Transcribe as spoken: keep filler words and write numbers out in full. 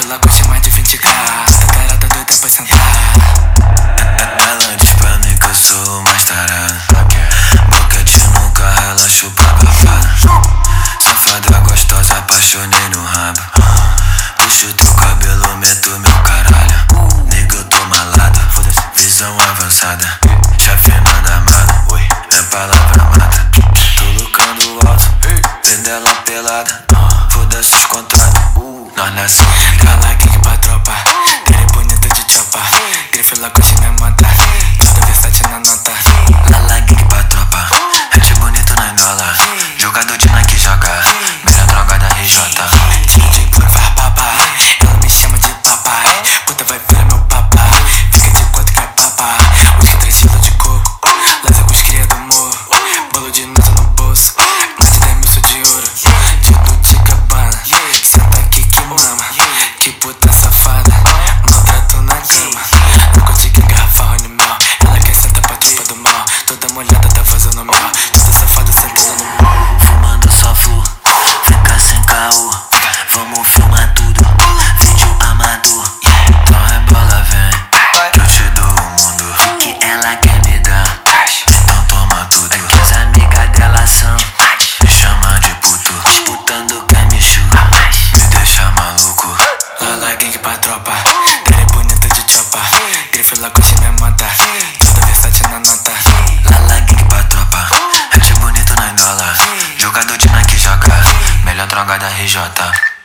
Ela curte mais de vinte k, tá garota doida pra sentar. Ela diz pra mim que eu sou mais tarado. Boquete no carro, ela chupa a cafada. Safada gostosa, apaixonei no rabo. Puxo teu cabelo, meto meu caralho. Nigga, eu tô malado, visão avançada. Chefe manda amado, é palavra mata. Tô lucrando alto, vendo ela pelada. Foda-se os contratos, nós nasceu ligado. Ela kick pra tropa, ele bonita de chopa. Grife lá curte minha manta, toda Versace na nota. Lala kick pra tropa, rete bonito na engola. Jogador de Nike joga, melhor droga da R J. Tiro de couro, vai papa, ela me chama de papai. Puta vai virar meu papai, fica de quatro que é papa. Hoje três filas de coco, laser com os cria do morro. Bolo de nota no bolso, mais de dez mil sou de ouro. Tudo de cabana, senta aqui que mama. Que puta safada, maltrato na cama. Não consigo engarrafar o animal, ela quer sentar pra tropa do mal. Toda molhada tá fazendo mal, toda safada sentando no mal. Fumando só flu, fica sem caô. Vamos filmar tudo, vídeo amador. Então rebola, vem, eu te dou o mundo que ela quer me dar. Então toma tudo. As amigas dela são, me chama de puto. Disputando quem me chuta, me deixa maluco. Lala gang pra tropa, ele bonita de chopa. Grife lá curte minha manta, toda Versace na nota. Lala gang pra tropa, rete bonito na engola. Jogador de Nike joga, melhor droga da R J.